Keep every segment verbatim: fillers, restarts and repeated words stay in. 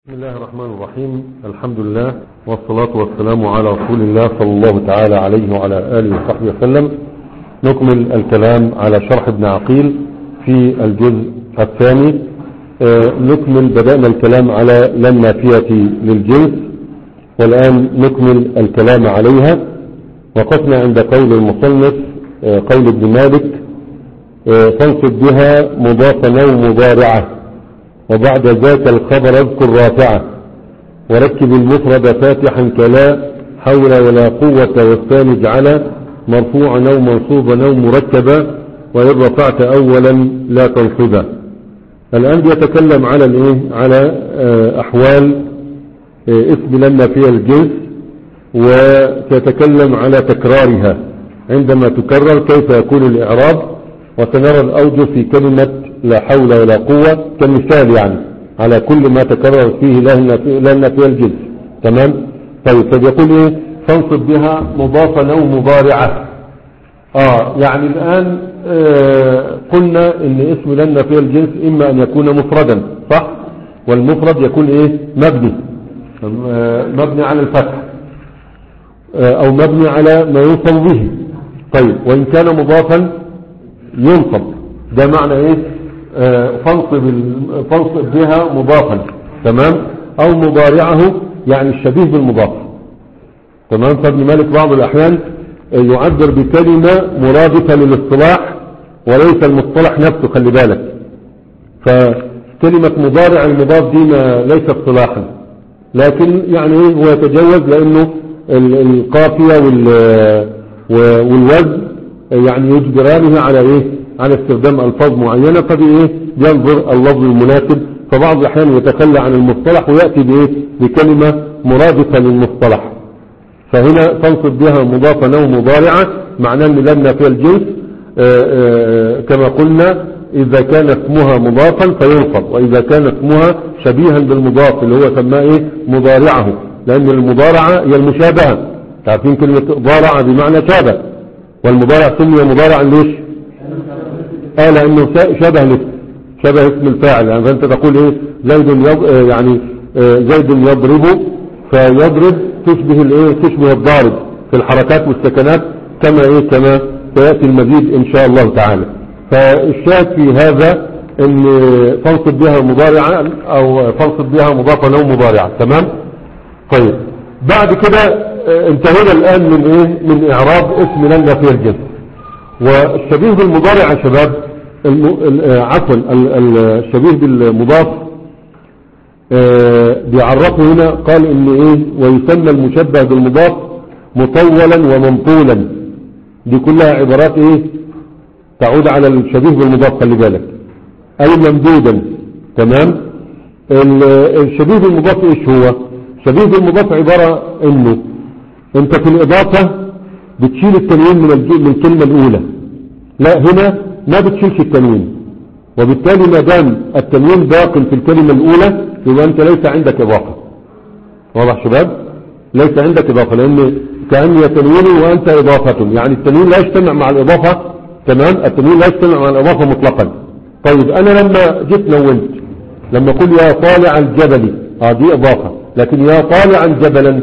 بسم الله الرحمن الرحيم. الحمد لله والصلاة والسلام على رسول الله صلى الله تعالى عليه وعلى آله وصحبه وسلم. نكمل الكلام على شرح ابن عقيل في الجزء الثاني. نكمل بدأنا الكلام على لا النافية للجنس، والآن نكمل الكلام عليها. وقفنا عند قول المصنف قول ابن مالك تنصب بها مضافا أو مضارعة، وبعد ذاك الخبر اذكر رافعة، وركب المفرد فاتحا كلا حول ولا قوة، والثاني اجعل مرفوعا أو منصوبا أو مركبا، وإن رفعت أولا لا تنصبا. الآن يتكلم على الايه على أحوال اسم لا النافية الجنس، ويتكلم على تكرارها عندما تكرر كيف يكون الإعراب، وسنرى الأوجه في كلمة لا حول ولا قوة كمثال يعني على كل ما تكرر فيه لا النافية الجنس. تمام. طيب فبيقول ايه تنصب بها مضافا او مضارعة. اه يعني الان آه قلنا ان اسم لا النافية الجنس اما ان يكون مفردا، صح؟ والمفرد يكون ايه مبني آه مبني على الفتح آه او مبني على ما ينصب به. طيب وان كان مضافا ينصب، ده معنى ايه آه فانصب, فانصب بها مضافا. تمام. او مضارعه يعني الشبيه بالمضاف. تمام. فابن مالك بعض الاحيان يعبر بكلمة مرادفة للاصطلاح وليس المصطلح نفسه، خلي بالك. فكلمة مضارع المضاف دي ليس اصطلاحا، لكن يعني هو يتجوز لانه القافية والوزن يعني يجبرانه على ايه على استخدام الفاظ معينة، فبايه ينظر اللفظ المناسب. فبعض الاحيان يتخلى عن المصطلح ويأتي بايه بكلمة مرادفة للمصطلح. فهنا تنصب بها مضافا او مضارعة، معناه ان لا النافية الجنس آآ آآ كما قلنا اذا كان اسمها مضافا فينصب، واذا كان اسمها شبيها بالمضاف اللي هو سماه ايه مضارعه، لان المضارعة هي المشابهة. تعرفين كلمة ضارع بمعنى شابه، والمضارع سمي مضارعا ليش؟ اه لانه شبه الاسم، شبه اسم الفاعل. يعني فانت تقول ايه زيد يض... يعني زيد يضرب، فيضرب تشبه الايه تشبه الضارب في الحركات والسكنات كما ايه كما سياتي المزيد ان شاء الله تعالى. فالشاهد في هذا ان تنصب بها مضارعا او تنصب بها مضافا او مضارعا. تمام. طيب بعد كده انتهينا الان من ايه من اعراب اسم لا النافية الجنس. والشبيه بالمضارع يا شباب عفوا الشبيه بالمضاف آه بيعرفه هنا، قال ان ايه ويسمى المشبه بالمضاف مطولا ومنطولا. دي كلها عبارات ايه تعود على الشبيه بالمضاف، خلي بالك، اي ممدودا. تمام. الشبيه بالمضاف ايش هو؟ الشبيه بالمضاف عبارة انه انت في الاضافة بتشيل التنوين من من الكلمة الاولى، لا هنا ما بتشيلش التنوين، وبالتالي ما دام التنوين باق في الكلمة الاولى يبقى انت ليس عندك اضافة. واضح شباب؟ ليس عندك اضافة، لان كأني تنوين وانت اضافة، يعني التنوين لا يجتمع مع الاضافة. تمام. التنوين لا يجتمع مع الاضافة مطلقا. طيب انا لما جيت نونت، لما اقول يا طالع الجبل اه دي اضافة، لكن يا طالعا جبلا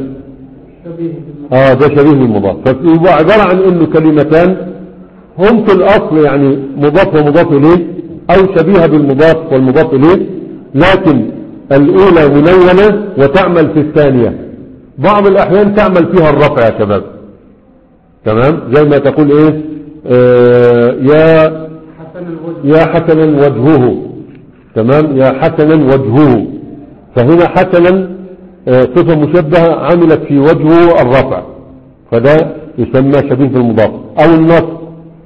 اه ده شبيه بالمضاف. فيبقى عبارة عن انه كلمتان هم في الاصل يعني مضاف ومضاف اليه، او شبيهة بالمضاف والمضاف اليه، لكن الاولى منونة وتعمل في الثانية. بعض الاحيان تعمل فيها الرفع يا شباب. تمام. زي ما تقول ايه آه يا يا حسنا وجهه. تمام. يا حسنا وجهه، فهنا حسنا آه صفة مشبهة عملت في وجهه الرفع، فده يسمى شبيه بالمضاف. او النصب،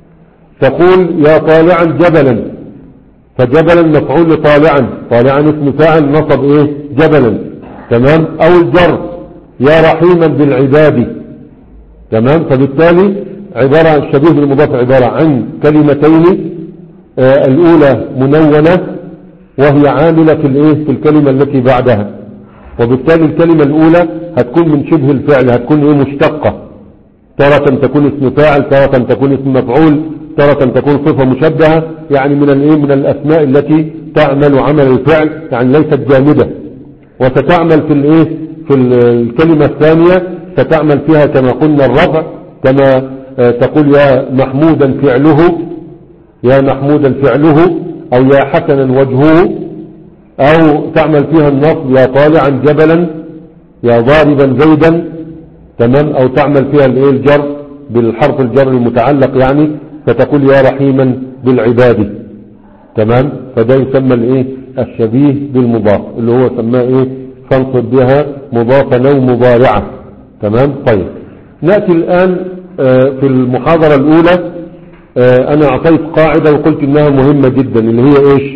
تقول يا طالعا جبلا، فجبلا مفعول لطالعا، طالعا اسم فاعل نصب ايه جبلا. تمام. او الجر يا رحيما بالعباد. تمام. فبالتالي عبارة عن الشبيه بالمضاف عبارة عن كلمتين آه الاولى منونة وهي عاملة في الايه في الكلمة التي بعدها، وبالتالي الكلمة الاولى هتكون من شبه الفعل، هتكون ايه مشتقة، تارة تكون اسم فاعل، تارة تكون اسم مفعول، تارة تكون صفة مشبهة، يعني من الايه من الاسماء التي تعمل عمل الفعل، يعني ليست جامدة. وستعمل في الايه في الكلمة الثانية ستعمل فيها كما قلنا الرفع، كما تقول يا محمودا فعله، يا محمودا فعله، او يا حسنا وجهه، او تعمل فيها النصب يا طالعا جبلا، يا ضاربا زيدا، تمام، او تعمل فيها الايه الجر بالحرف الجر المتعلق يعني، فتقول يا رحيما بالعباد، تمام. فده يسمى الايه الشبيه بالمضاف اللي هو سماه ايه فانصب بها مضافا او مضارعة، تمام. طيب نأتي الآن في المحاضرة الأولى أنا أعطيت قاعدة وقلت إنها مهمة جدا، اللي هي إيش؟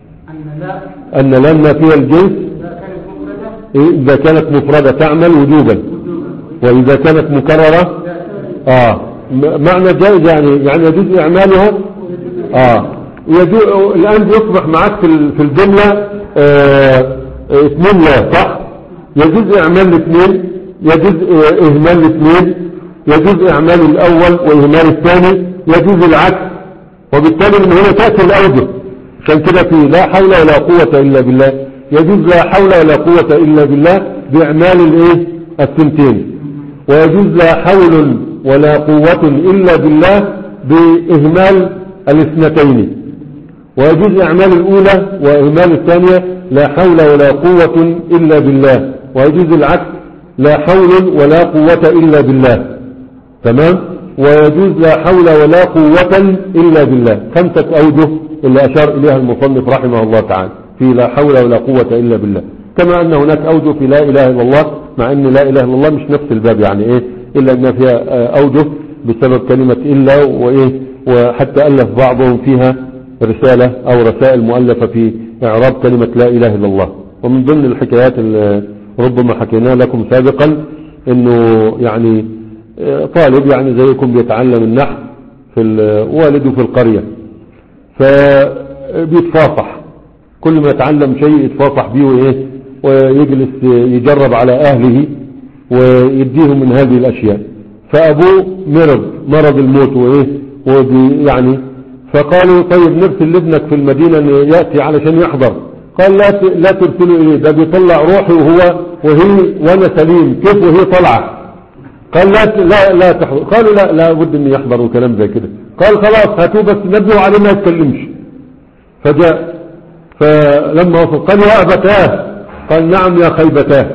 أن لا النافية الجنس إذا كانت مفردة تعمل وجوبا، وإذا كانت مكررة آه معنى جائز يعني يعني يجوز إعمالها آه يجوز. الآن بيصبح معك في الجملة آه اثنين لا صح، يجوز إعمال الاثنين، يجوز إهمال الاثنين، يجوز إعمال الأول وإهمال الثاني، يجوز العكس، وبالتالي من هنا تأتي الأوجه. عشان كده في لا حول ولا قوة إلا بالله يجوز لا حول ولا قوة إلا بالله بإعمال الإيه الثنتين، ويجوز لا حول ولا قوة إلا بالله بإهمال الاثنتين، ويجوز إعمال الأولى وإهمال الثانية لا حول ولا قوة إلا بالله، ويجوز العكس لا حول ولا قوة إلا بالله، تمام. ويجوز لا حول ولا قوة إلا بالله. خمسة أوجه اللي أشار إليها المصنف رحمه الله تعالى في لا حول ولا قوة إلا بالله، كما أن هناك أوجه في لا إله إلا الله، مع أن لا إله إلا الله مش نفس الباب يعني إيه، إلا أن فيها أوجه بسبب كلمة إلا وإيه، وحتى ألف بعضهم فيها رسالة أو رسائل مؤلفة في إعراب كلمة لا إله إلا الله. ومن ضمن الحكايات اللي ربما حكيناها لكم سابقا إنه يعني طالب يعني زيكم بيتعلم النحو في والده في القرية، فبيتفاصح كل ما يتعلم شيء يتفاصح بيه وإيه، ويجلس يجرب على أهله ويديهم من هذه الأشياء. فأبوه مرض مرض الموت وإيه يعني، فقالوا طيب نرسل لابنك في المدينة أن يأتي علشان يحضر. قال لا لا ترسلوا إليه، ده بيطلع روحي وهو وهي وأنا سليم، كيف وهي طلعة؟ قال لا لا لا تحضر. قالوا لا لا بد أن يحضر وكلام زي كده. قال خلاص هاتوه بس نبهوا عليه ما يتكلمش. فجاء فلما وصل قال يا أبتاه، قال نعم يا خيبتاه.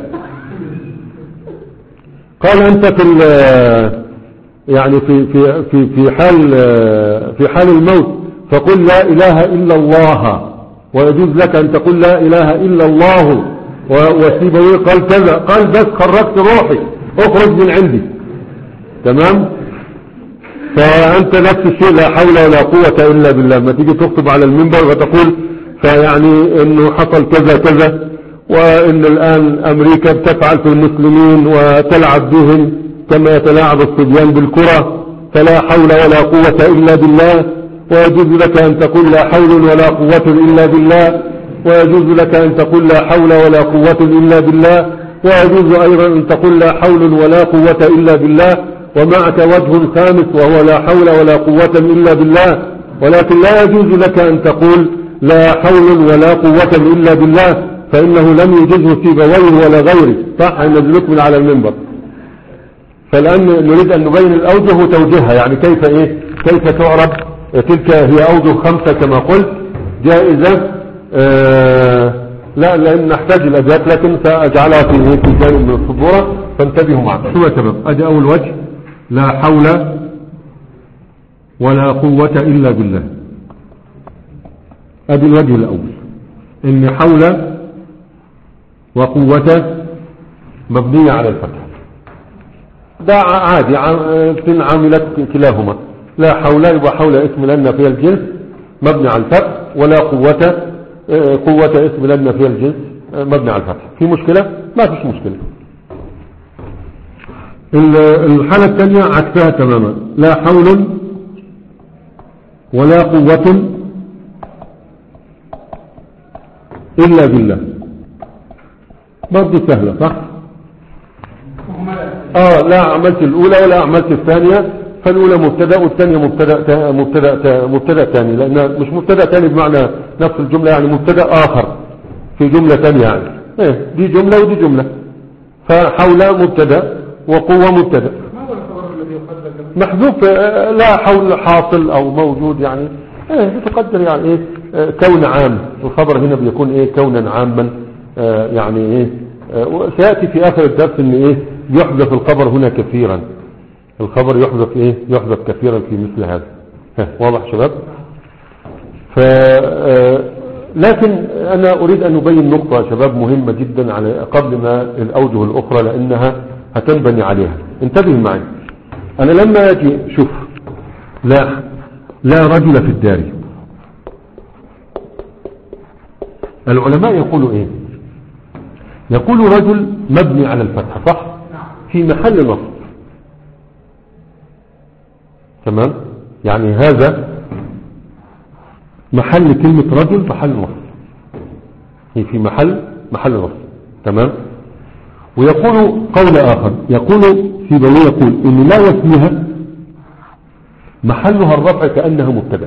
قال أنت في يعني في في في في حال في حال الموت فقل لا إله إلا الله، ويجوز لك أن تقول لا إله إلا الله. وسيبويه قال كذا، قال بس خرجت روحي اخرج من عندي، تمام. فأنت نفس الشيء لا حول ولا قوة إلا بالله، ما تيجي تخطب على المنبر وتقول فيعني انه حصل كذا كذا، وان الآن أمريكا بتفعل في المسلمين وتلعب بهم كما يتلاعب الصبيان بالكرة، فلا حول ولا قوة إلا بالله. ويجوز لك أن تقول لا حول ولا قوة إلا بالله، ويجوز لك أن تقول لا حول ولا قوة إلا بالله، ويجوز أيضا أن تقول لا حول ولا قوة إلا بالله، ومعك وجه خامس وهو لا حول ولا قوة إلا بالله. ولكن لا يجوز لك أن تقول لا حول ولا قوة إلا بالله، فإنه لم يجزه سيبويه ولا غيره، صح ينزلك من على المنبر. فالآن نريد أن نبين الأوجه وتوجيهها، يعني كيف إيه كيف تعرب تلك هي أوجه خمسة كما قلت جائزة. آه لا لأن نحتاج الأداة، لكن سأجعلها في في جانب من الصبورة فانتبهوا معنا. شو يا شباب؟ أدي أول وجه لا حول ولا قوة إلا بالله. أدي الوجه الأول إن حول وقوة مبنية على الفتح، ده عادي عاملت كلاهما. لا حول يبقى حول اسم لنا فيها الجنس مبني على الفتح، ولا قوة قوة اسم لنا فيها الجنس مبني على الفتح. في مشكلة؟ ما فيش مشكلة. الحالة الثانية عكسها تماما، لا حول ولا قوة إلا بالله. برضه سهلة صح؟ اه لا عملت الأولى ولا عملت الثانية، فالأولى مبتدأ والثانية مبتدأ مبتدأ مبتدأ ثاني، لأنها مش مبتدأ ثاني بمعنى نفس الجملة، يعني مبتدأ آخر في جملة ثانية يعني. ايه دي جملة ودي جملة، فحول مبتدا وقوة مبتدا. ما هو الخبر الذي يقدر محذوف لا حول حاصل او موجود يعني ايه بتقدر يعني ايه اه كون عام. الخبر هنا بيكون ايه كونا عاما اه يعني ايه اه سيأتي في اخر الدرس ان ايه يحذف الخبر هنا كثيرا. الخبر يحذف ايه يحذف كثيرا في مثل هذا. واضح شباب؟ ف لكن انا اريد ان ابين نقطة يا شباب مهمة جدا على قبل ما الاوجه الاخرى لانها هتنبني عليها. انتبه معي. انا لما اجي شوف لا لا رجل في الدار، العلماء يقولوا ايه؟ يقولوا رجل مبني على الفتح صح في محل نصب. تمام؟ يعني هذا محل كلمة رجل محل نصب، هي في محل محل نصب. تمام؟ ويقول قول آخر يقول في بني يقول إن لا واسمها محلها الرفع كأنها مبتدأ.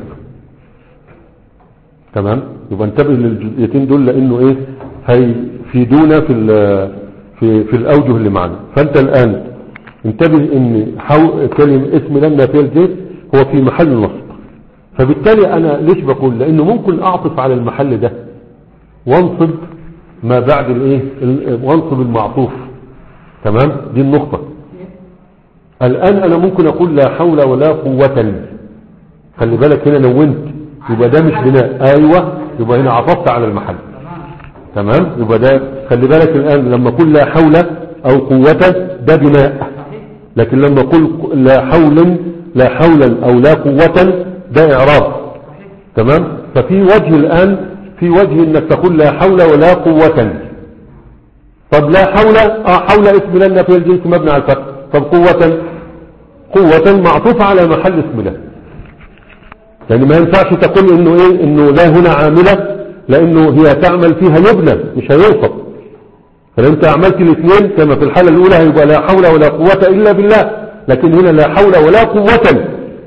تمام؟ يبقى انتبه للجزئيتين دول لأنه إيه هيفيدونا في في في الأوجه اللي معنا. فأنت الآن انتبه إن حو كلمة اسم لنا في الجيش هو في محل نصب، فبالتالي أنا ليش بقول؟ لأنه ممكن أعطف على المحل ده وانصب ما بعد الايه وانصب المعطوف. تمام؟ دي النقطة. الآن أنا ممكن أقول لا حول ولا قوة، خلي بالك هنا نونت يبقى ده مش بناء. أيوة يبقى هنا عطفت على المحل. تمام؟ يبقى ده خلي بالك الآن لما أقول لا حول أو قوة ده بناء، لكن لما أقول لا حول لا حولا أو لا قوة ده إعراب. تمام؟ ففي وجه الآن في وجه انك تقول لا حول ولا قوة. طب لا حول اه حول اسم لنا في الجنس مبني على الفتح. طب قوة قوة معطوفة على محل اسم له، يعني ما ينفعش تقول انه ايه انه لا هنا عاملة لانه هي تعمل فيها يبنى مش هيوصف. فلو انت عملت الاثنين كما في الحالة الاولى هيبقى لا حول ولا قوة الا بالله، لكن هنا لا حول ولا قوة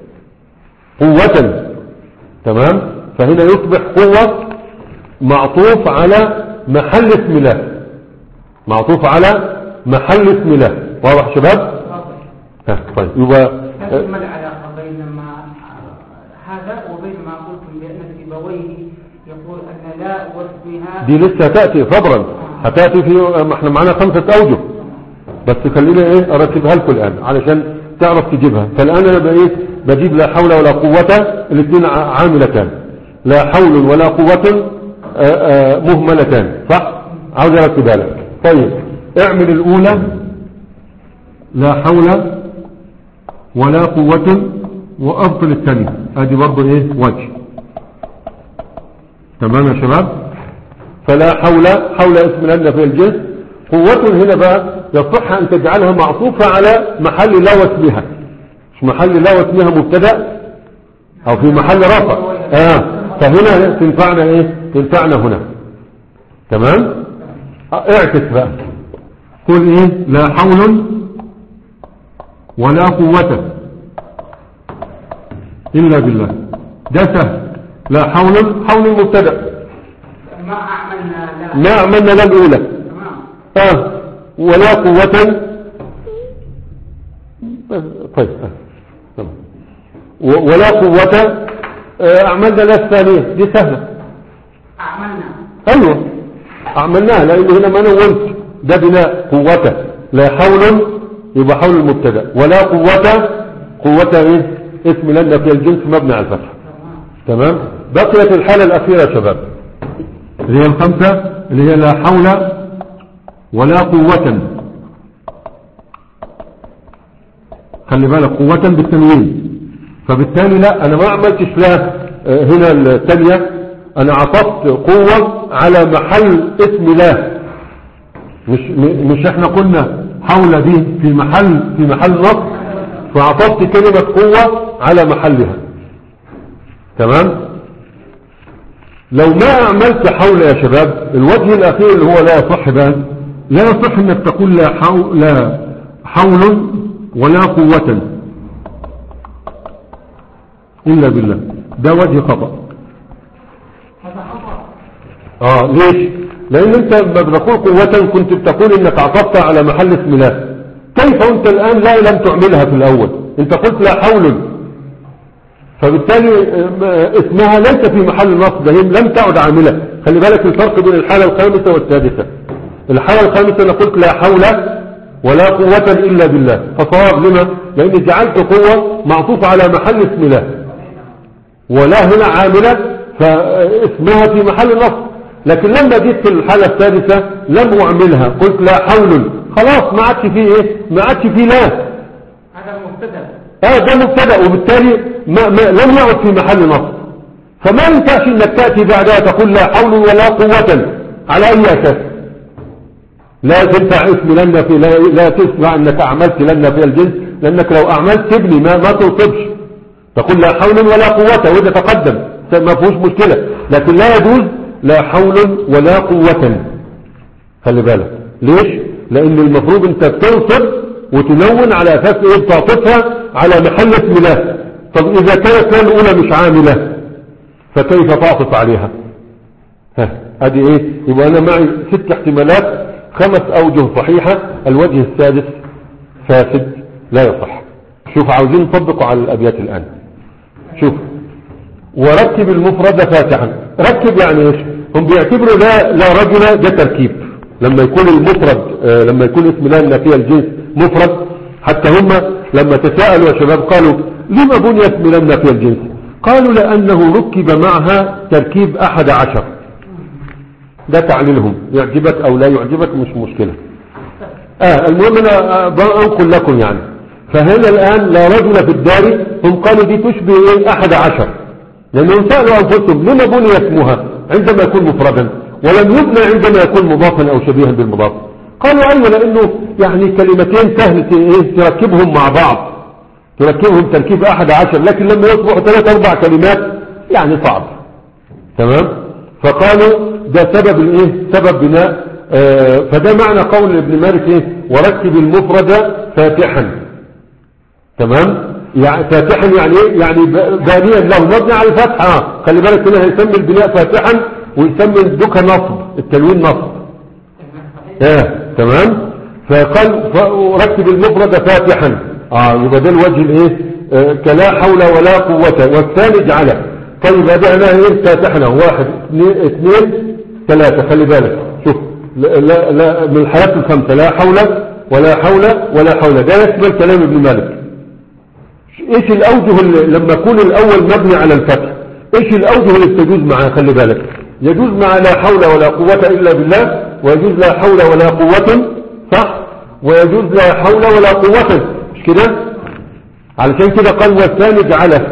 قوة. تمام؟ فهنا يصبح قوة معطوف على محل اسم له، معطوف على محل اسم له. واضح شباب؟ ها طيب يبقى ما العلاقة بين ما هذا وبين ما قلتم بأن سيبويه يقول أن لا واسمها دي لسه هتأتي صبرا هتأتي في ما احنا معانا خمسة أوجه بس خلينا ايه ارتبها لكم الآن علشان تعرف تجيبها. فالآن انا بقيت بجيب لا حول ولا قوة الاثنين عاملتان، لا حول ولا قوة مهملتان صح؟ عاوز ارتبها لك. طيب اعمل الاولى لا حول ولا قوة وابطل الثانية، ادي برضو ايه وجه. تمام يا شباب؟ فلا حول حول اسم لنا في الجنس، قوة هنا بقى يصح ان تجعلها معطوفة على محل لا واسمها، مش محل لا واسمها مبتدأ او في محل رفع. اه فهنا تنفعنا ايه تنفعنا هنا. تمام؟ اعكس بقى قل ايه لا حول ولا قوة الا بالله، ده سهل. لا حول حول مبتدأ ما أعملنا لا ما عملنا لا الاولى اه ولا قوة. طيب اه تمام. ولا قوة اعملنا لا الثانية دي سهلة. أعملنا ايوه عملناها لانه هنا ما نونت ده بناء قوته. لا حول يبقى حول المبتدا ولا قوة قوة ايه اسم لنا في الجنس مبني على الفتح. تمام؟ بقيت الحالة الاخيرة يا شباب اللي هي الخمسة اللي هي لا حول ولا قوة. خلي بالك قوة بالتنوين، فبالتالي لا انا ما عملتش لا هنا الثانية انا عطفت قوة على محل اسم لا. مش مش احنا قلنا حول دي في محل في محل نصب، فعطفت كلمة قوة على محلها. تمام؟ لو ما عملت حول يا شباب الوجه الاخير اللي هو لا يصح بقى لا يصح انك تقول لا حول لا حول ولا قوة الا بالله، ده وجه خطأ. هذا خطأ. اه ليش؟ لان انت لما بتقول قوة كنت بتقول انك عطفت على محل اسم لا، كيف انت الان لا لم تعملها في الاول؟ انت قلت لا حول، فبالتالي اسمها ليس في محل نصب، ده لم تعد عاملة. خلي بالك الفرق بين الحالة الخامسة والسادسة. الحالة الخامسة انا قلت لا حول ولا قوة الا بالله، فصواب لما؟ لاني جعلت قوة معطوف على محل اسم لا، ولا هنا عاملة فاسمها في محل نصب. لكن لما جيت في الحالة السادسة لم اعملها، قلت لا حول، خلاص ما عادش فيه ايه، ما عادش فيه لا، هذا مبتدا. اه ده مبتدا، وبالتالي ما ما لم يعد في محل نصب. فما ينفعش انك تأتي بعدها تقول لا حول ولا قوة على اي اساس. لا تنفع اسم لن في لا, لا تسمع انك اعملت لن في الجنس، لانك لو اعملت تبني ما ما توصبش، تقول لا حول ولا قوة وإذا تقدم ما فيهوش مشكلة. لكن لا يجوز لا حول ولا قوة. خلي بالك ليش؟ لان المفروض انت تنصب وتنون على اساس ايه؟ تعطفها على محل اسم لا. طب اذا كانت لا الاولى مش عاملة فكيف تعطف عليها؟ ها ادي ايه؟ يبقى انا معي ست احتمالات، خمس اوجه صحيحة، الوجه السادس فاسد لا يصح. شوف عاوزين نطبقه على الابيات الان. شوف وركب المفرد فاتحا. ركب يعني ايش؟ هم بيعتبروا لا لا رجل ده تركيب. لما يكون المفرد آه لما يكون اسم لا النافية الجنس مفرد، حتى هم لما تساءلوا يا شباب قالوا لما بني اسم لا النافية الجنس؟ قالوا لانه ركب معها تركيب احد عشر. ده تعليلهم، يعجبك او لا يعجبك مش مشكلة. اه المهم انا انقل لكم يعني. فهنا الان لا رجل في الدار، هم قالوا دي تشبه ايه؟ احد عشر، لانهم سألوا انفسهم لما بني اسمها عندما يكون مفردا ولم يبنى عندما يكون مضافا او شبيها بالمضاف. قالوا ايوه لانه يعني كلمتين سهل ايه تركبهم مع بعض، تركبهم تركيب احد عشر، لكن لما يصبحوا ثلاث اربع كلمات يعني صعب. تمام؟ فقالوا ده سبب الايه؟ سبب بناء آه فده معنى قول ابن مالك ايه؟ وركب المفرد فاتحا. تمام؟ يعني فاتحا يعني ايه؟ يعني بانيا له مبني على الفتحة. خلي بالك هنا هيسمي البناء فاتحا ويسمي الدكة نصب، التنوين نصب. اه تمام؟ فقال ركب المفرد فاتحا. اه يبقى ده الوجه الايه؟ آه كلا حول ولا قوة. والثاني جعله. طيب ادعنا ايه؟ فاتحنا واحد اثنين, اثنين ثلاثة. خلي بالك شوف لا لا من الحالات الخمسة لا حول ولا حول ولا حول. ده يشمل كلام ابن مالك. ايش الاوجه اللي لما يكون الاول مبني على الفتح؟ ايش الاوجه اللي تجوز معاه؟ خلي بالك يجوز مع لا حول ولا قوة الا بالله، ويجوز لا حول ولا قوة، صح؟ ويجوز لا حول ولا قوة، مش كده؟ علشان كده قال والثاني جعله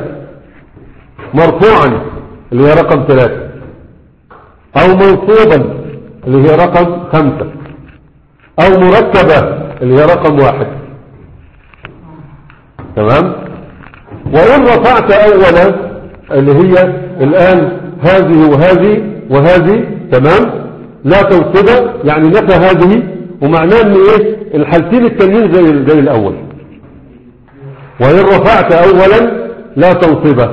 مرفوعا اللي هي رقم ثلاثة، او منصوبا اللي هي رقم خمسة، او مركبة اللي هي رقم واحد. تمام؟ وإن رفعت أولا اللي هي الآن هذه وهذه وهذه، تمام؟ لا توصبة يعني نفى هذه، ومعناه ان ايه؟ الحالتين التانيين زي زي الأول. وإن رفعت أولا لا توصبة.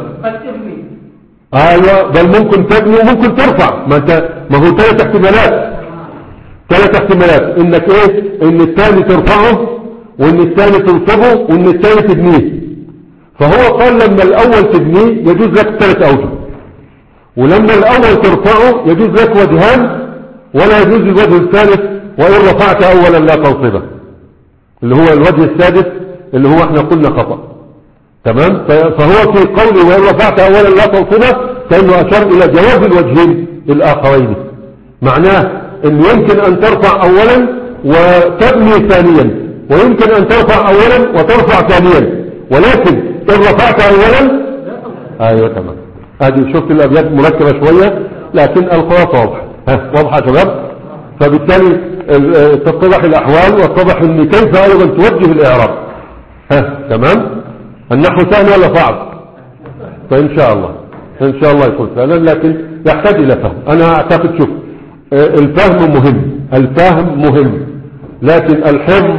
ايوه بل ممكن تبني وممكن ترفع. ما انت ما هو ثلاث احتمالات، ثلاث احتمالات انك ايه؟ ان الثاني ترفعه، وان الثاني تنصبه، وان الثاني تبنيه. فهو قال لما الاول تبنيه يجوز لك ثلاث اوجه، ولما الاول ترفعه يجوز لك وجهان، ولا يجوز الوجه الثالث وان رفعت اولا لا توصبه، اللي هو الوجه السادس اللي هو احنا قلنا خطأ. تمام؟ فهو في قوله وان رفعت اولا لا توصبه كانه اشار الى جواز الوجهين الاخرين. معناه ان يمكن ان ترفع اولا وتبني ثانيا، ويمكن ان ترفع اولا وترفع ثانيا، ولكن ان رفعت اولا ايوه تمام. ادي شفت الابيات مركبه شويه لكن الخلاصه واضحه. ها واضحه يا شباب؟ فبالتالي تتضح الاحوال وتتضح ان كيف ايضا توجه الاعراب. ها تمام؟ النحو سهل ولا صعب؟ فان شاء الله ان شاء الله يكون سهلا، لكن يحتاج الى فهم. انا اعتقد شوف الفهم مهم، الفهم مهم، لكن الحفظ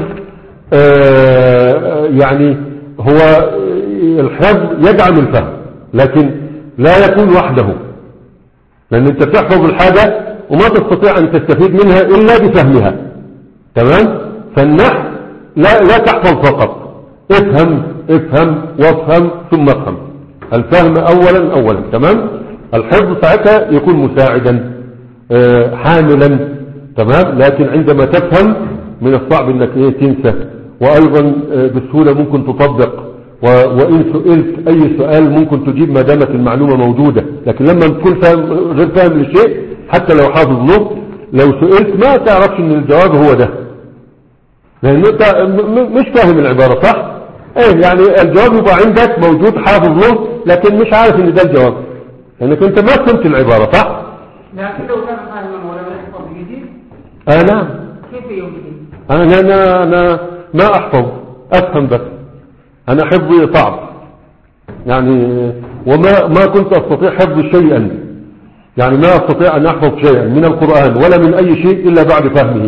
آه يعني هو الحفظ يدعم الفهم، لكن لا يكون وحده. لان انت تحفظ الحاجة وما تستطيع أن تستفيد منها إلا بفهمها. تمام. فالنحو لا, لا تحفظ فقط، افهم افهم وافهم ثم افهم، الفهم أولا أولا. تمام. الحفظ ساعتها يكون مساعدا اه حاملا. تمام. لكن عندما تفهم من الصعب انك ايه تنسى، وايضا اه بسهولة ممكن تطبق، وإن سئلت أي سؤال ممكن تجيب ما دامت المعلومة موجودة. لكن لما تكون فاهم غير فاهم للشيء حتى لو حافظ له، لو سئلت ما تعرفش ان الجواب هو ده، لأن انت مش فاهم العبارة. صح؟ ايه يعني الجواب يبقى عندك موجود حافظ له، لكن مش عارف ان ده الجواب لانك انت ما فهمت العبارة. صح؟ لكن لو كان فاهما ولم يحفظ بجديد اه نعم. كيف يمكن؟ انا انا انا ما احفظ، افهم بس. انا حفظي صعب يعني، وما ما كنت استطيع حفظ شيئا، يعني ما استطيع ان احفظ شيئا من القرآن ولا من اي شيء الا بعد فهمه.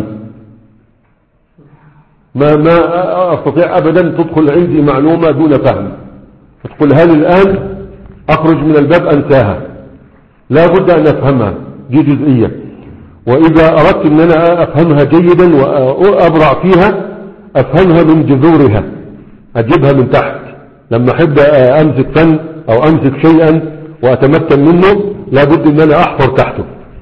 ما ما استطيع ابدا تدخل عندي معلومة دون فهم، تقول هل الان اخرج من الباب انساها، لا بد ان افهمها، دي جزئية. واذا اردت ان انا افهمها جيدا وابرع فيها افهمها من جذورها، اجيبها من تحت. لما احب امسك فن او امسك شيئا واتمكن منه لابد ان انا احفر تحته،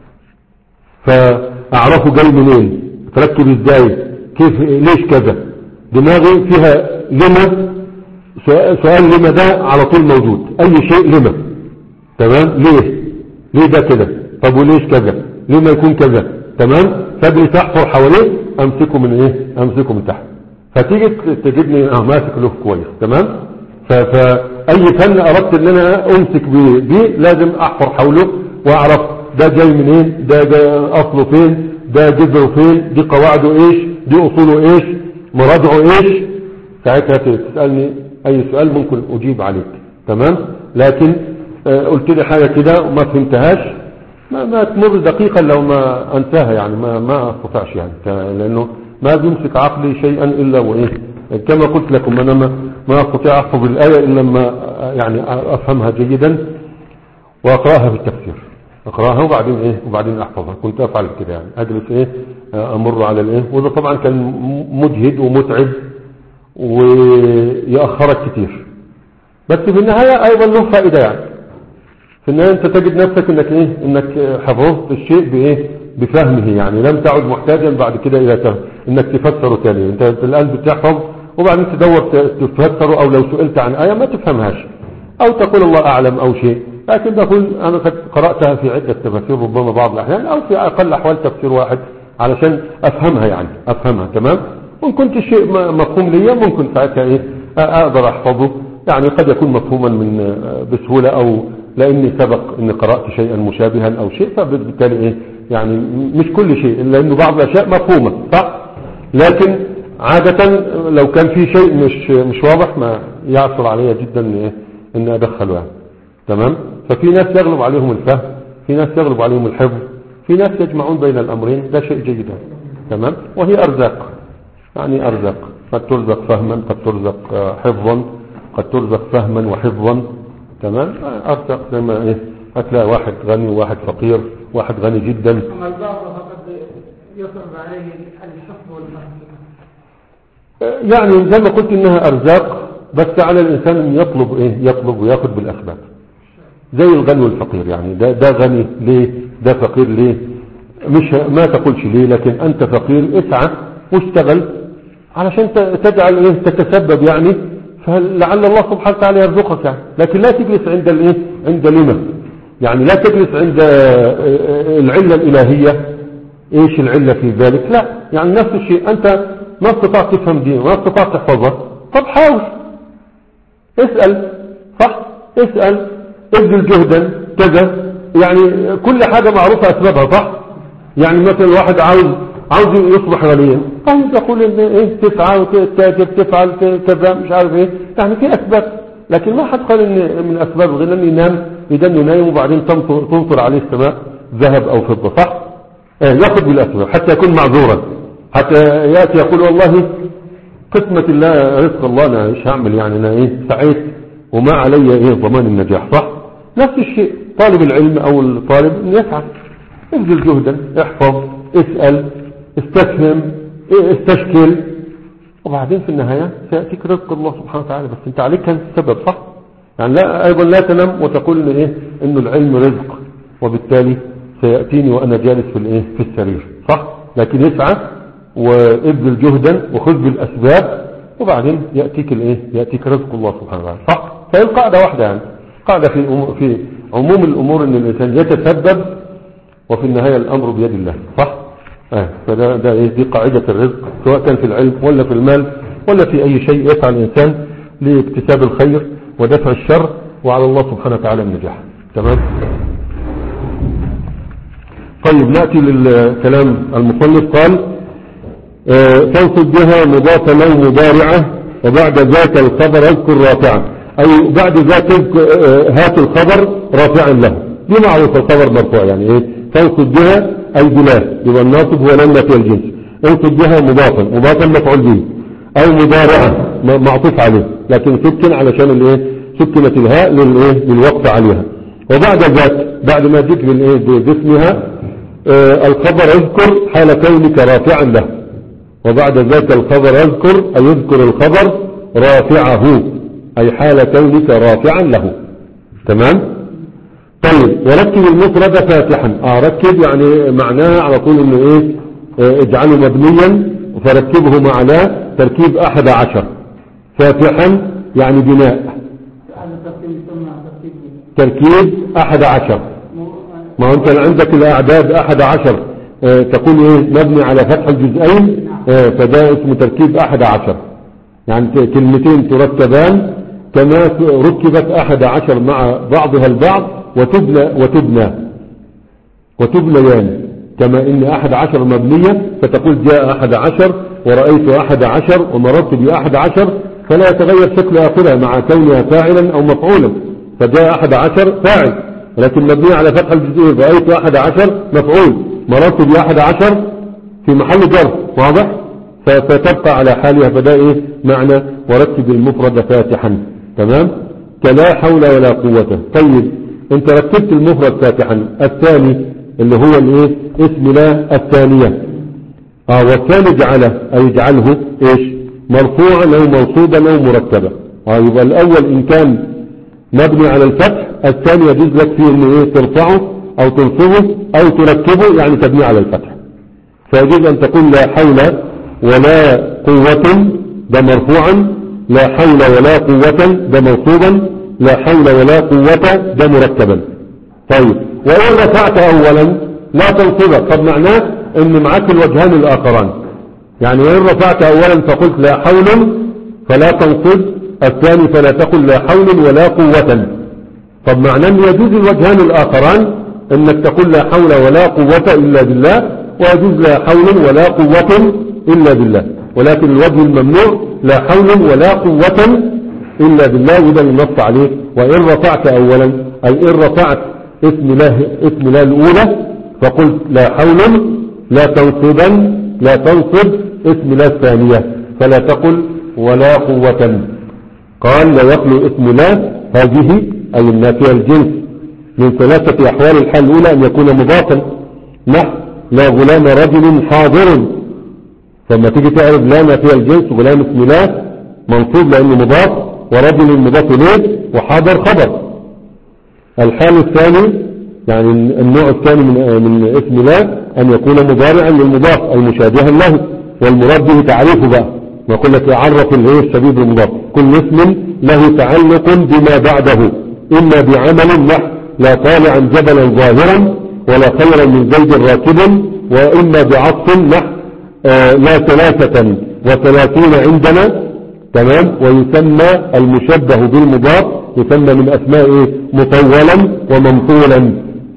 فاعرفه جاي منين، تركب ازاي، كيف، ليش كذا. دماغي فيها لما، سؤال لما ده على طول موجود، اي شيء لما. تمام. ليه ليه ده كده، طب وليش كذا، ليه ما يكون كذا. تمام. فابني تحفر حواليه، امسكه من ايه، امسكه من تحت، فتيجي تجدني اه ماسك له كويس. تمام. فاي فن اردت ان انا امسك بيه لازم احفر حوله واعرف ده جاي منين، ده, ده اصله فين، ده جذره فين، دي قواعده ايش، دي اصوله ايش، مراجعه ايش. ساعتها تسألني اي سؤال ممكن اجيب عليك. تمام. لكن آه قلت لي حاجة كده وما فهمتهاش، ما, ما تمر دقيقة لو ما انساها يعني، ما ما استطعش يعني، لانه ما بيمسك عقلي شيئا الا وايه، كما قلت لكم انا ما, ما استطيع احفظ الايه الا لما يعني افهمها جيدا واقراها في التفسير، اقراها وبعدين ايه، وبعدين احفظها. كنت افعل كده يعني، اجلس ايه امر على الايه، وده طبعا كان مجهد ومتعب ويأخرك كتير، بس في النهايه ايضا له فائده يعني. في النهايه انت تجد نفسك انك ايه، انك حفظت الشيء بايه، بفهمه يعني، لم تعد محتاجا بعد كده الى تفهم انك تفسره تاني. انت الان بتحفظ وبعدين تدور تفسره، او لو سئلت عن آية ما تفهمهاش او تقول الله اعلم او شيء، لكن تقول انا قد قرأتها في عدة تفاسير ربما بعض الاحيان، او في اقل احوال تفسير واحد علشان افهمها يعني، افهمها. تمام. وان كنت الشيء مفهوم لي ممكن ساعتها ايه اقدر احفظه يعني، قد يكون مفهوما من بسهولة، او لاني سبق اني قرأت شيئا مشابها او شيء، فبالتالي ايه يعني مش كل شيء، الا انه بعض الاشياء مفهومة. صح. لكن عادة لو كان في شيء مش مش واضح ما يعصر عليها جدا ان ان ادخله يعني. تمام. ففي ناس يغلب عليهم الفهم، في ناس يغلب عليهم الحفظ، في ناس يجمعون بين الامرين، ده شيء جيد. تمام. وهي ارزاق يعني، ارزاق، قد ترزق فهما، قد ترزق حفظا، قد ترزق فهما وحفظا. تمام. ارزاق زي ما ايه، هتلاقي واحد غني وواحد فقير، واحد غني جدا. اما البعض فقد يصرف عليه الحفظ والفهم يعني زي ما قلت انها ارزاق، بس على الانسان ان يطلب ايه، يطلب وياخذ بالاسباب، زي الغني والفقير يعني. ده ده غني ليه، ده فقير ليه، مش ما تقولش ليه، لكن انت فقير اسعى واشتغل علشان تجعل ايه، تتسبب يعني، فلعل الله سبحانه وتعالى يرزقك يعني. لكن لا تجلس عند الايه، عند لما يعني، لا تجلس عند العلة الالهية، ايش العلة في ذلك، لا يعني نفس الشيء، انت ما استطعت تفهم دين وما استطعت تحفظها، طب حاول اسأل. صح. اسأل، ابذل جهدا كذا يعني، كل حاجة معروفة اسبابها. صح. يعني مثلا الواحد عاوز عاوز يصبح غنيا، طيب يقول ان ايه، تسعى وتتاجر، تفعل كذا مش عارف ايه يعني، في اسباب. لكن ما حد قال ان من اسباب الغنى ان ينام يدنه نايم وبعدين تمطر تمطر عليه السماء ذهب او فضة. صح. اه ياخذ بالاسباب حتى يكون معذورا، حتى ياتي يقول والله قسمة الله رزق الله، انا ايش هعمل يعني، انا ايه سعيت وما علي ايه ضمان النجاح. صح. نفس الشيء طالب العلم او الطالب ان يسعى ابذل جهدا، احفظ، اسأل، استفهم، استشكل، وبعدين في النهاية سيأتيك رزق الله سبحانه وتعالى. بس انت عليك كان السبب، صح؟ يعني لا ايضا لا تنام وتقول ان ايه انه العلم رزق وبالتالي سيأتيني وانا جالس في الايه في السرير، صح؟ لكن اسعى وابذل جهدا وخذ بالاسباب وبعدين يأتيك الايه يأتيك رزق الله سبحانه وتعالى، صح؟ فهي القاعدة واحدة، يعني قاعدة في أمور في عموم الامور ان الانسان يتسبب وفي النهاية الامر بيد الله، صح؟ اه فده ده ايه دي قاعدة الرزق، سواء كان في العلم ولا في المال ولا في اي شيء يسعى الانسان لاكتساب الخير ودفع الشر، وعلى الله سبحانه وتعالى النجاح. تمام. طيب نأتي للكلام المصنف. قال اه تنصب بها مضافا او مضارعة وبعد ذاك الخبر اذكر رافعا، اي بعد ذاك اه هات الخبر رافعا له. دي معروف الخبر مرفوع، يعني ايه تنصب بها اي بلا، يبقى الناصب هو لما في الجنس. انصب بها مضافا، مضافا مفعول به، او مضارعة معطوف عليه لكن سكن علشان الايه سكنت الهاء للايه للوقف عليها. وبعد ذاك بعد ما جئت بالايه باسمها آه الخبر اذكر حال كونك رافعا له، وبعد ذاك الخبر اذكر اي يذكر الخبر رافعه اي حال كونك رافعا له. تمام. طيب وركب المفرد فاتحا، اه ركب يعني معناها على طول انه ايه اه اجعله مبنيا فركبه معناه تركيب احد عشر، فاتحا يعني بناء، تركيب احد عشر. ما انت عندك الاعداد احد عشر اه تقول ايه مبني على فتح الجزئين، اه فده اسمه تركيب احد عشر، يعني كلمتين تركبان كما ركبت احد عشر مع بعضها البعض وتبنى وتبنى وتبنيان، كما ان احد عشر مبنية فتقول جاء احد عشر ورأيت احد عشر ومررت باحد عشر، فلا يتغير شكل اخرها مع كونها فاعلا او مفعولا، فجاء احد عشر فاعل لكن مبنية على فتح الجزئين، رأيت احد عشر مفعول، مررت باحد عشر في محل جر، واضح؟ فتبقى على حالها. فده ايه معنى ورتب المفرد فاتحا. تمام. كلا حول ولا قوة. طيب انت رتبت المفرد فاتحا. الثاني اللي هو الايه اسم لا الثانية، اه والثاني جعله اي جعله ايش مرفوعا او منصوبا او مركبا. اه يبقى الاول ان كان مبني على الفتح، الثاني يجوز لك فيه انه ايه ترفعه او تنصبه او تركبه يعني تبني على الفتح. فيجوز ان تقول لا حول ولا قوة ده مرفوعا، لا حول ولا قوة ده منصوبا، لا حول ولا قوة ده مركبا. طيب وإن رفعت أولا لا تنصبه، طب معناه ان معاك الوجهان الآخران، يعني وإن رفعت أولا فقلت لا حول فلا تنصب، الثاني فلا تقل لا حول ولا قوة. طب معناه ان يجوز الوجهان الآخران انك تقول لا حول ولا قوة إلا بالله، ويجوز لا حول ولا قوة إلا بالله، ولكن الوجه الممنوع لا حول ولا قوة إلا بالله، وده النص عليه. وإن رفعت أولا أي إن رفعت اسم الله اسم الله الأولى فقلت لا حول لا تنصبا لا تنصب اسم الله الثانية فلا تقل ولا قوة. قال لا يخلو اسم الله هذه أي النافية الجنس من ثلاثة أحوال. الحال الأولى أن يكون مضافا، نحو لا غلام رجل حاضر، فلما تيجي تعرف لا نافية الجنس غلام اسم الله منصوب لأنه مضاف، ورجل مضاف إليه، وحاضر خبر. الحال الثاني يعني النوع الثاني من, من اسم الله أن يكون مضارعا للمضاف أي مشابها له، والمراد به تعريفه بقى، نقول لك يعرف الايه الشبيه بالمضاف. كل اسم له تعلق بما بعده، إما بعمل نحو لا طالعا جبلا ظاهرا ولا خيرا من زيد راكبا، وإما بعطف نحو آه لا ثلاثة وثلاثين عندنا. تمام. ويسمى المشبه بالمضاف يسمى من أسماء إيه؟ مطولا وممطولا.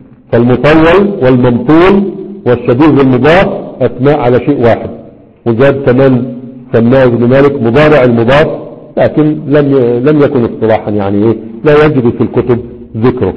فالمطول والممطول والشبيه بالمضاف أسماء على شيء واحد. وجاب كمان سماه ابن مالك مضارع المضاف، لكن لم لم يكن اصطلاحا، يعني إيه لا يجد في الكتب ذكره.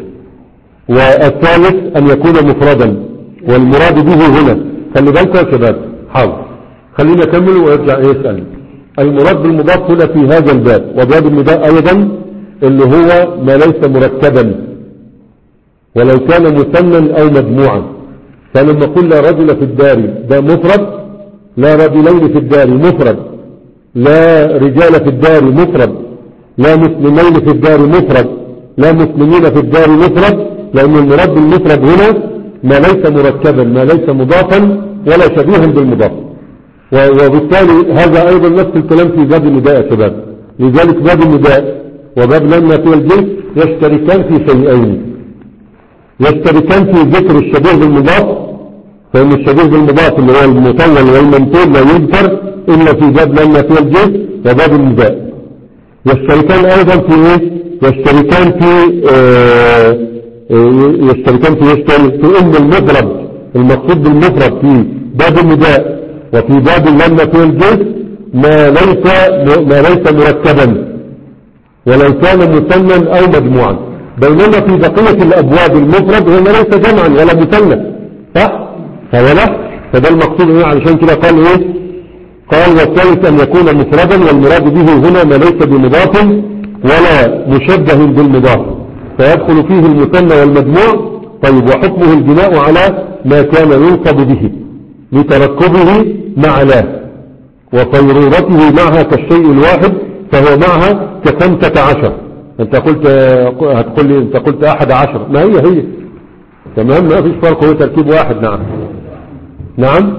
والثالث أن يكون مفردا، والمراد به هنا خلي بالكم يا شباب، حاضر خلينا نكمل ويرجع يسأل. المراد بالمضاف هنا في هذا الباب وباب النداء أيضا اللي هو ما ليس مركبا ولو كان مثنى أو مجموعا. فلما قل لا رجل في الدار ده مفرد، لا رجلين في الدار مفرد، لا رجال في الدار مفرد، لا مسلمين في الدار مفرد، لا مسلمين في الدار مفرد، لأن المراد بالمفرد هنا ما ليس مركبا، ما ليس مضافا ولا شبيها بالمضاف. وبالتالي هذا أيضا نفس الكلام في باب النداء يا شباب. لذلك باب النداء وباب لما في الجنس يشتركان في شيئين، يشتركان في ذكر الشبيه بالمضاف، فإن الشبيه بالمضاف اللي هو المطول والممثول لا يذكر إلا في باب لما في الجنس وباب النداء. يشتركان أيضا في إيه؟ يشتركان في آه يشتركان في يشترك في إن المفرد المقصود بالمفرد في باب النداء وفي باب لما في الجنس ما ليس ما ليس مركبا ولو كان مثنى أو مجموعا، بينما في بقية الأبواب المفرد هو ليس جمعا ولا مثنى، صح؟ فولا فده المقصود هنا. علشان كده قال إيه؟ قال والثالث أن يكون مفردا، والمراد به هنا ما ليس بمضاف ولا مشبه بالمضاف، فيدخل فيه المثنى والمجموع. طيب وحكمه البناء على ما كان ينصب به لتركبه مع لا وصيرورته معها كالشيء الواحد، فهو معها كخمسة عشر. انت قلت هتقول لي انت قلت احد عشر، ما هي هي تمام، ما فيش فرق، هو تركيب واحد. نعم نعم.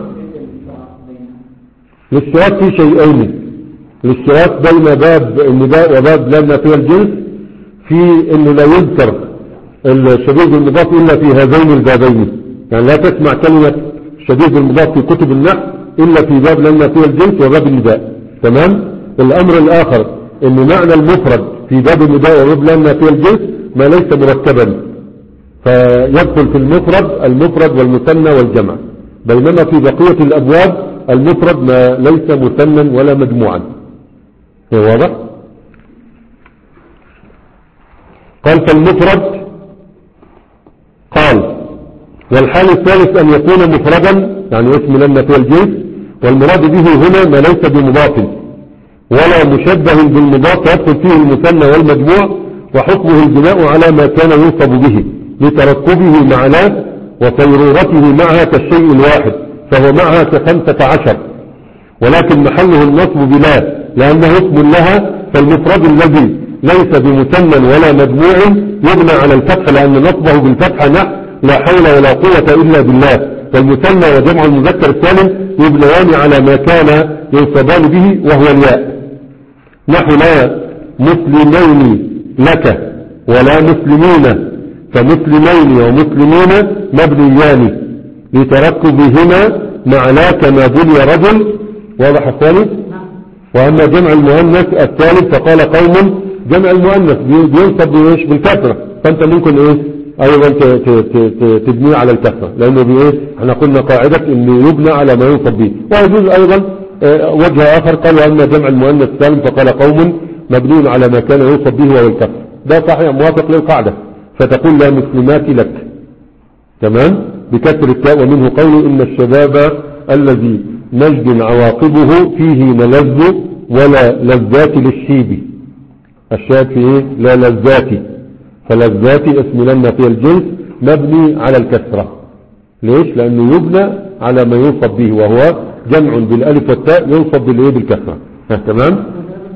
الاشتراك في شيئين، الاشتراك بين باب النداء وباب لما في الجنس في انه لا يذكر الشبيه بالمضاف الا في هذين البابين، يعني لا تسمع كلمة الشبيه بالمضاف في كتب النحو الا في باب لما في الجنس وباب النداء. تمام. الامر الاخر ان معنى المفرد في باب النداء وباب لما في الجنس ما ليس مركبا، فيدخل في المفرد المفرد والمثنى والجمع، بينما في بقية الابواب المفرد ما ليس مثنى ولا مجموعا. واضح؟ قال فالمفرد قال والحال الثالث أن يكون مفردا، يعني اسم لما في الجنس، والمراد به هنا ما ليس بمضاف ولا مشبه بالمضاف، يدخل فيه المثنى والمجموع، وحكمه البناء على ما كان ينصب به لتركبه مع لا وصيرورته معها كالشيء الواحد، فهو معها كخمسة عشر، ولكن محله النصب بلا لأنه اسم لها، فالمفرد الذي ليس بمثنى ولا مجموع يبنى على الفتح، لأن نصبه بالفتح نحو لا حول ولا قوة إلا بالله، والمثنى وجمع المذكر السالم يبنيان على ما كان ينصبان به وهو الياء، نحو لا مسلمين لك ولا مسلمين، فمسلمين ومسلمين مبنيان لتركبهما مع لا كما بني رجل. واضح الثالث؟ وأما جمع المؤنث الثالث فقال قوم جمع المؤنث بينصب بإيش؟ بالكسرة، فأنت ممكن إيه أيضا تبنيه على الكسرة، لأنه بإيه احنا قلنا قاعدة إنه يبنى على ما ينصب به. ويجوز أيضا وجه آخر قال وأما جمع المؤنث الثالث فقال قوم مبني على ما كان ينصب به وهو الكسرة، ده صحيح موافق للقاعدة، فتقول لا مسلمات لك. تمام. بكسر التاء. ومنه قول إن الشباب الذي نجد عواقبه فيه نلذ ولا لذات للشيب، الشاهد في ايه؟ لا لذات، فلذات اسم لما في الجنس مبني على الكسرة. ليش؟ لأنه يبنى على ما ينصب به، وهو جمع بالالف والتاء ينصب بالايه؟ بالكسرة. تمام.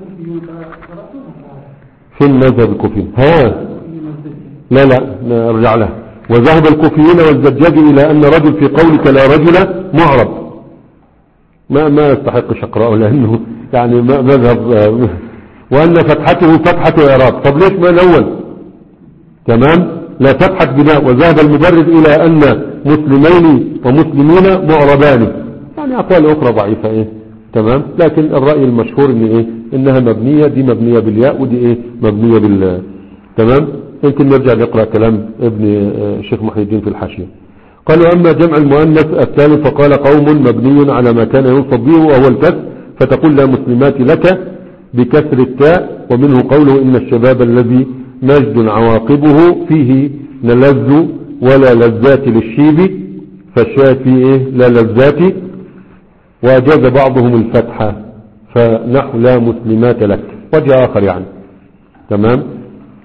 في المذهب الكوفي ها لا لا نرجع لها. وذهب الكوفيين والزجاج إلى أن رجل في قولك لا رجل معرب، ما ما يستحقش اقرأه لأنه يعني ما مذهب، وأن فتحته فتحة إعراب. طب ليش ما الأول؟ تمام. لا فتحة بناء. وذهب المبرد إلى أن مسلمين ومسلمين معربان، يعني أقوال أخرى ضعيفة إيه. تمام. لكن الرأي المشهور إن إيه إنها مبنية، دي مبنية بالياء ودي إيه مبنية بال. تمام. يمكن نرجع نقرأ كلام ابن الشيخ محي الدين في الحاشية. قالوا أما جمع المؤنث الثالث فقال قوم مبني على ما كان ينصب به وهو الكسر، فتقول لا مسلمات لك بكسر التاء. ومنه قوله إن الشباب الذي مجد عواقبه فيه نلذ ولا لذات للشيب، فالشاهد فيه إيه؟ لا لذات. وأجاز بعضهم الفتحة فنحو لا مسلمات لك، وجه آخر يعني. تمام.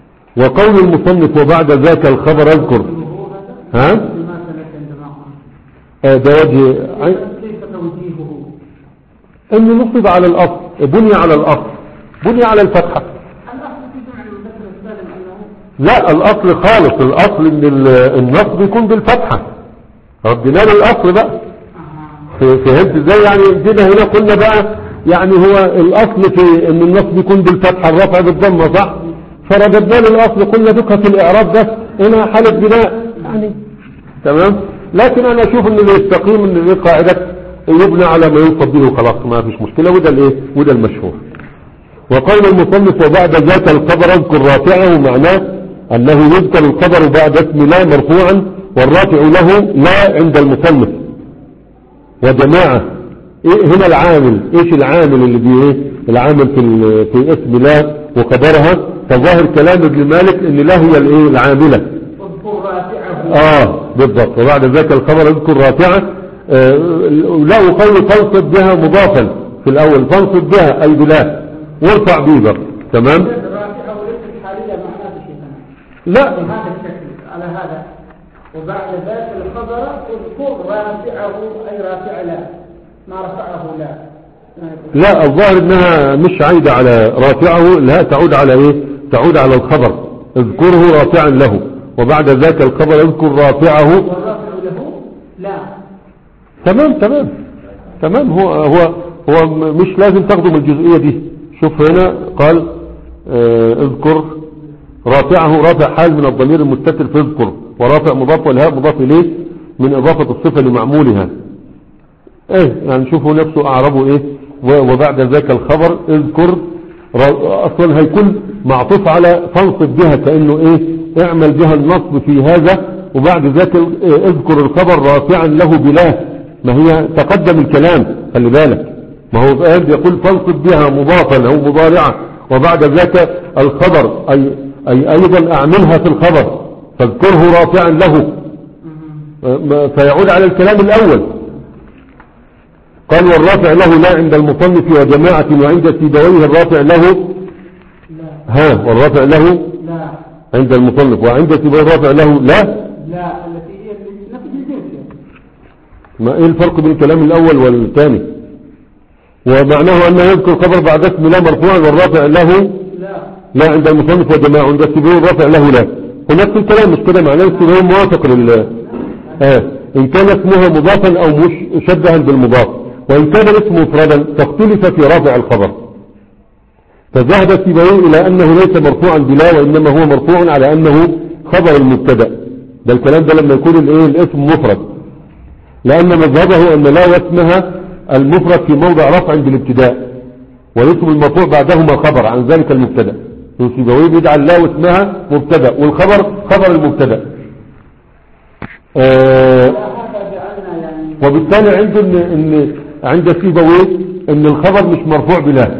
وقول المصنف وبعد ذاك الخبر اذكر ها آه ده وجه كيف توجيهه؟ انه نصب على الاصل، بني على الاصل، بني على الفتحة. الأصل في جمع المذكر السالم أنه لا الاصل خالص، الاصل ان النصب يكون بالفتحة، ردنا له الاصل بقى. فهمت ازاي؟ يعني جينا هنا قلنا بقى يعني هو الاصل في ان النصب يكون بالفتحة الرفع بالضمة صح، فرددنا له الاصل قلنا دقة الاعراب ده هنا حالة بناء يعني تمام. لكن انا اشوف ان اللي يستقيم ان دي قاعدة يبنى على ما ينصب به وخلاص ما فيش مشكلة، وده الايه وده المشهور. وقال المصنف وبعد ذاك الخبر اذكر رافعه، معناه انه يذكر الخبر بعد اسم لا مرفوعا والرافع له لا عند المصنف وجماعة. إيه هنا العامل، ايش العامل اللي بيه ايه العامل في, في اسم لا وخبرها؟ فظاهر كلام ابن مالك ان لا هي الايه العاملة. اذكر رافعه. اه بالضبط. وبعد ذاك الخبر اذكر رافعه، آه لا أقول فانصب بها مضافا في الاول، فانصب بها اي بلا وارفع بيبر تمام. رافعه ليست حالية معناه شيء لا بهذا الشكل على هذا. وبعد ذاك الخبر اذكر رافعه اي رافع لا ما رفعه لا. لا الظاهر انها مش عايدة على رافعه، لا تعود على ايه تعود على الخبر اذكره رافعا له، وبعد ذاك الخبر اذكر رافعه والرافع له لا. تمام تمام تمام. هو هو هو مش لازم تخدم الجزئية دي. شوف هنا قال اه اذكر رافعه، رافع حال من الضمير المستتر في اذكر، ورافع مضاف والهاء مضاف اليه من اضافة الصفة لمعمولها. ايه يعني شوفوا نفسه اعربه ايه. وبعد ذاك الخبر اذكر اصلا هيكون معطوف على فانصب بها، كأنه ايه اعمل بها النصب في هذا، وبعد ذاك اذكر الخبر رافعا له بلا، ما هي تقدم الكلام خلي بالك، ما هو يقول فانصب بها مضافا او مضارعا، وبعد ذاك الخبر اي, أي ايضا اعملها في الخبر فاذكره رافعا له، فيعود على الكلام الاول. قال والرافع له لا عند المصنف وجماعة وعند سيبويه الرافع له ها والرافع له لا عند المصنف وعند سيبويه الرافع له لا لا التي هي نفس الجنس. ما ايه الفرق بين الكلام الاول والثاني؟ ومعناه انه يذكر خبر بعد اسم لا مرفوعا والرافع له لا لا عند المصنف وجماعة عند سيبويه الرافع له لا، ونفس الكلام مش كده معناه سيبويه موافق لل اه ان كان اسمها مضافا او مش شبها بالمضاف، وإن كان الاسم مفردا فاختلف في رافع الخبر، فذهب سيبويه إلى أنه ليس مرفوعا بلا وإنما هو مرفوع على أنه خبر المبتدا. ده الكلام ده لما يكون الايه الاسم مفرد، لأن مذهبه أن لا واسمها المفرد في موضع رفع بالابتداء والاسم المرفوع بعدهما خبر عن ذلك المبتدا. سيبويه بيجعل لا واسمها مبتدا والخبر خبر المبتدا. آه وبالتالي عنده ان, إن عند سيبويه ان الخبر مش مرفوع بلا،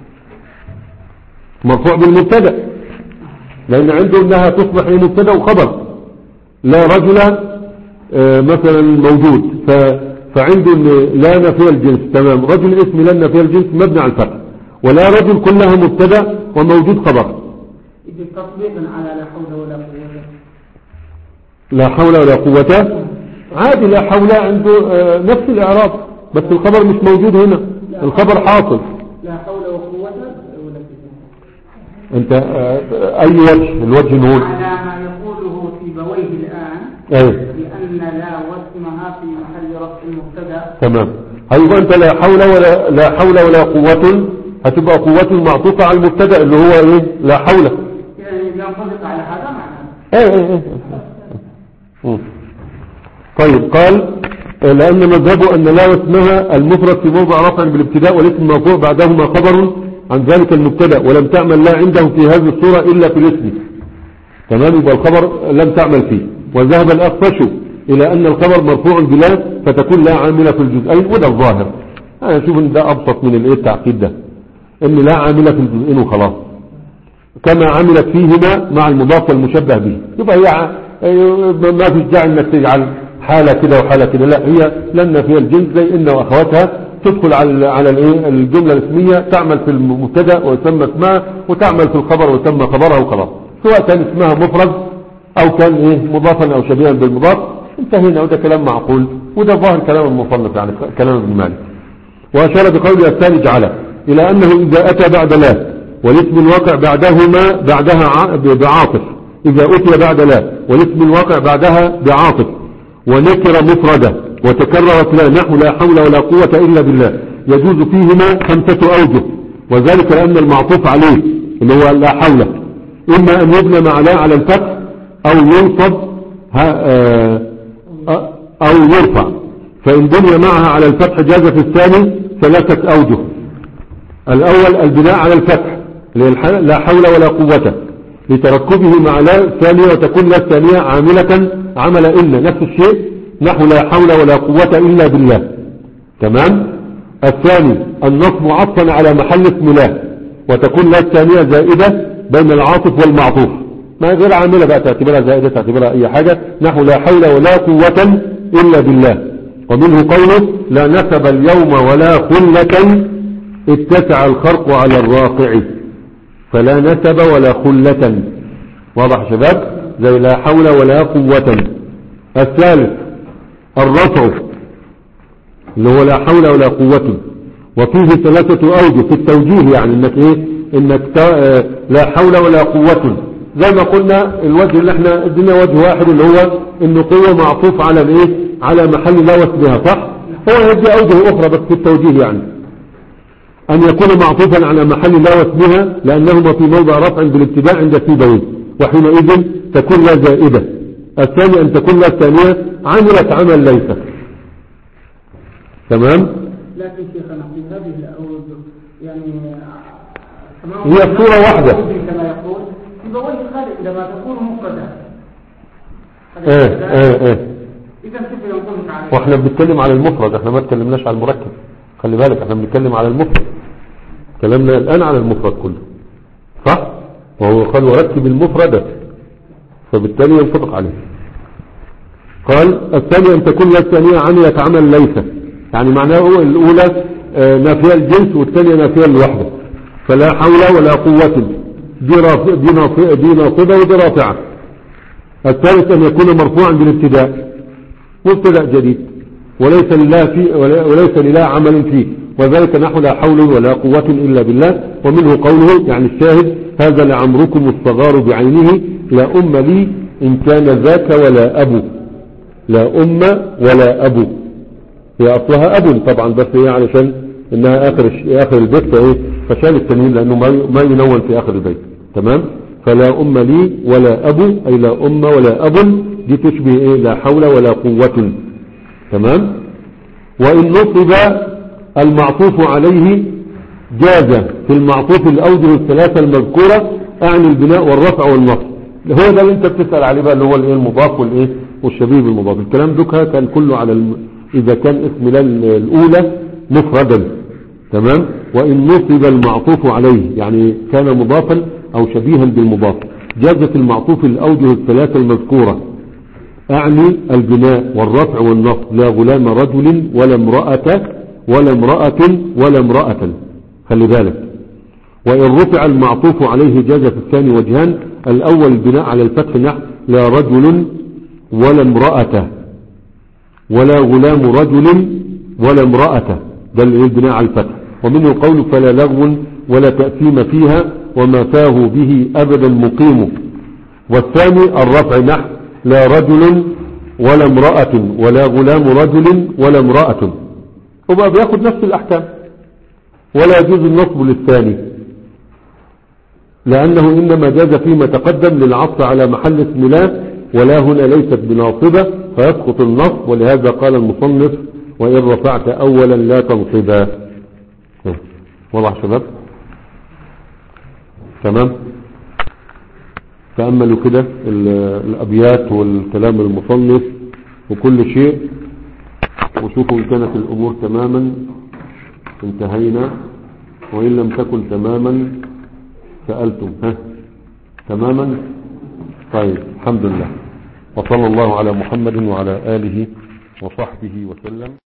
مرفوع بالمبتدا، لان عنده انها تصبح هي مبتدا وخبر. لا رجل آه مثلا موجود ف فعنده ان لا نفي الجنس تمام، رجل اسم لا نفي الجنس مبني على الفتح، ولا رجل كلها مبتدا وموجود خبر. يجي تطبيقا على لا حول ولا قوة. لا حول ولا قوة عادي، لا حول عنده آه نفس الاعراب بس الخبر مش موجود هنا، الخبر حاصل. لا حول ولا قوة ولا انت آه اي وجه الوجه نقول على ما يقوله سيبويه الآن ايه لأن لا واسمها في محل رفع المبتدا. تمام. هيبقى انت لا حول ولا لا حول ولا قوة هتبقى قوة معطوفة على المبتدا اللي هو ايه لا حول، يعني ينطبق على هذا معنى ايه ايه ايه. طيب قال لأن مذهبه أن لا واسمها المفرد في موضع رفع بالابتداء والاسم المرفوع بعدهما خبر عن ذلك المبتدا ولم تعمل لا عنده في هذه الصورة إلا في الاسم تمام، يبقى الخبر لم تعمل فيه. وذهب الأخفش إلى أن الخبر مرفوع بلا فتكون لا عاملة في الجزئين، وده الظاهر. أنا أشوف أن ده أبسط من الإيه التعقيد ده، أن لا عاملة في الجزئين وخلاص كما عملت فيهما مع المضاف والمشبه به. يبقى هي ما فيش داعي انك تجعل حالة كده وحالة كده، لا هي لن فيها الجنس زي ان واخواتها تدخل على على الايه الجملة الاسمية، تعمل في المبتدا ويسمى اسمها وتعمل في الخبر ويسمى خبرها وخلاص، سواء كان اسمها مفرد او كان ايه مضافا او شبيها بالمضاف، انتهينا، وده كلام معقول، وده ظاهر كلام المصنف يعني كلام ابن مالك. وأشار بقوله الثاني جعله إلى أنه إذا أتى بعد لا والاسم الواقع بعدهما بعدها بعاطف، إذا أتي بعد لا والاسم الواقع بعدها بعاطف ونكر مفردة وتكررت لا نحو لا حول ولا قوة إلا بالله، يجوز فيهما خمسة أوجه، وذلك لأن المعطوف عليه اللي هو لا حول إما أن يبنى مع لا على الفتح أو ينصب أو يرفع، فإن بني معها على الفتح جاز في الثاني ثلاثة أوجه. الأول البناء على الفتح لا حول ولا قوة لتركبه مع لا الثانية، وتكون لا الثانية عاملة عمل إلا، نفس الشيء نحو لا حول ولا قوة إلا بالله. تمام. الثاني النصب عطفا على محل اسم لا، وتكون لا الثانية زائدة بين العاطف والمعطوف، ما غير عاملة بقى تعتبرها زائدة تعتبرها أي حاجة، نحو لا حول ولا قوة إلا بالله. ومنه قوله لا نسب اليوم ولا خلة اتسع الخرق على الراقع، فلا نسب ولا خلة. واضح شباب؟ زي لا حول ولا قوة. الثالث الرفع اللي هو لا حول ولا قوة، وفيه ثلاثة أوجه في التوجيه، يعني انك ايه انك لا حول ولا قوة، زي ما قلنا الوجه اللي احنا ادينا وجه واحد اللي هو انه قوة معطوف على الايه على محل لا واسمها، صح؟ هو يدي اوجه اخرى بس في التوجيه، يعني ان يكون معطوفا على محل لا واسمها لانهما في موضع رفع بالابتداء عند سيبويه، وحينئذ تكون لا زائدة. الثاني ان تكون لا الثانية عملت عمل ليس. تمام. لكن شيخنا في هذه الأوجه يعني هي صورة واحدة كما يقول سيبويه خالق عندما تكون مفردة. ايه ايه ايه إذا كيف ينقل عليه؟ واحنا بنتكلم على المفرد، احنا ما تكلمناش على المركب، خلي بالك احنا بنتكلم على المفرد، كلامنا الآن على المفرد كله، صح؟ وهو قال وركب المفردة، فبالتالي ينطبق عليه. قال الثانية أن تكون الثانية عملت عمل ليس، يعني معناه هو الأولى نافية الجنس والثانية نافية الوحدة، فلا حول ولا قوة دي ناصبة دي ناصبة ودي رافعة. الثالث أن يكون مرفوعا بالابتداء، مبتدأ جديد وليس لله فيه وليس لله عمل فيه، وذلك نحو لا حول ولا قوة إلا بالله. ومنه قوله يعني الشاهد هذا لعمركم الصغار بعينه لا أم لي إن كان ذاك ولا أبو، لا أم ولا أبو، هي أصلها أب طبعا بس هي علشان إنها آخر آخر البيت فإيه فشال التنوين لأنه ما ينون في آخر البيت. تمام. فلا أم لي ولا أبو أي لا أم ولا أب، دي تشبه إيه لا حول ولا قوة. تمام. وإن نصب المعطوف عليه جاز في المعطوف الأوجه الثلاثة المذكورة، أعني البناء والرفع والنصب، هو ده اللي انت بتسأل عليه بقى اللي هو الايه المضاف والايه والشبيه بالمضاف. الكلام ده كان كله على الم... إذا كان اسم لا الأولى مفردا. تمام. وإن نصب المعطوف عليه يعني كان مضافا أو شبيها بالمضاف، جازت المعطوف الأوجه الثلاثة المذكورة، أعني البناء والرفع والنصب، لا غلام رجل ولا امرأة ولا امرأة ولا امرأة، خلي بالك. وإن رفع المعطوف عليه جاز في الثاني وجهان، الأول البناء على الفتح نحو لا رجل ولا امرأة ولا غلام رجل ولا امرأة، ده البناء على الفتح. ومنه قول فلا لغو ولا تأثيم فيها وما فاه به أبدا مقيم. والثاني الرفع نحو لا رجل ولا امرأة ولا غلام رجل ولا امرأة، وبقى بياخد نفس الأحكام. ولا يجوز النصب للثاني لأنه إنما جاز فيما تقدم للعطف على محل اسم لا، ولا هنا ليست بناصبة فيسقط النصب، ولهذا قال المصنف وإن رفعت أولا لا تنصبا. واضح شباب؟ تمام. تأملوا كده الأبيات والكلام المصنف وكل شيء، وشوفوا إن كانت الأمور تماما انتهينا، وإن لم تكن تماما سألتم ها تماما. طيب الحمد لله، وصلى الله على محمد وعلى آله وصحبه وسلم.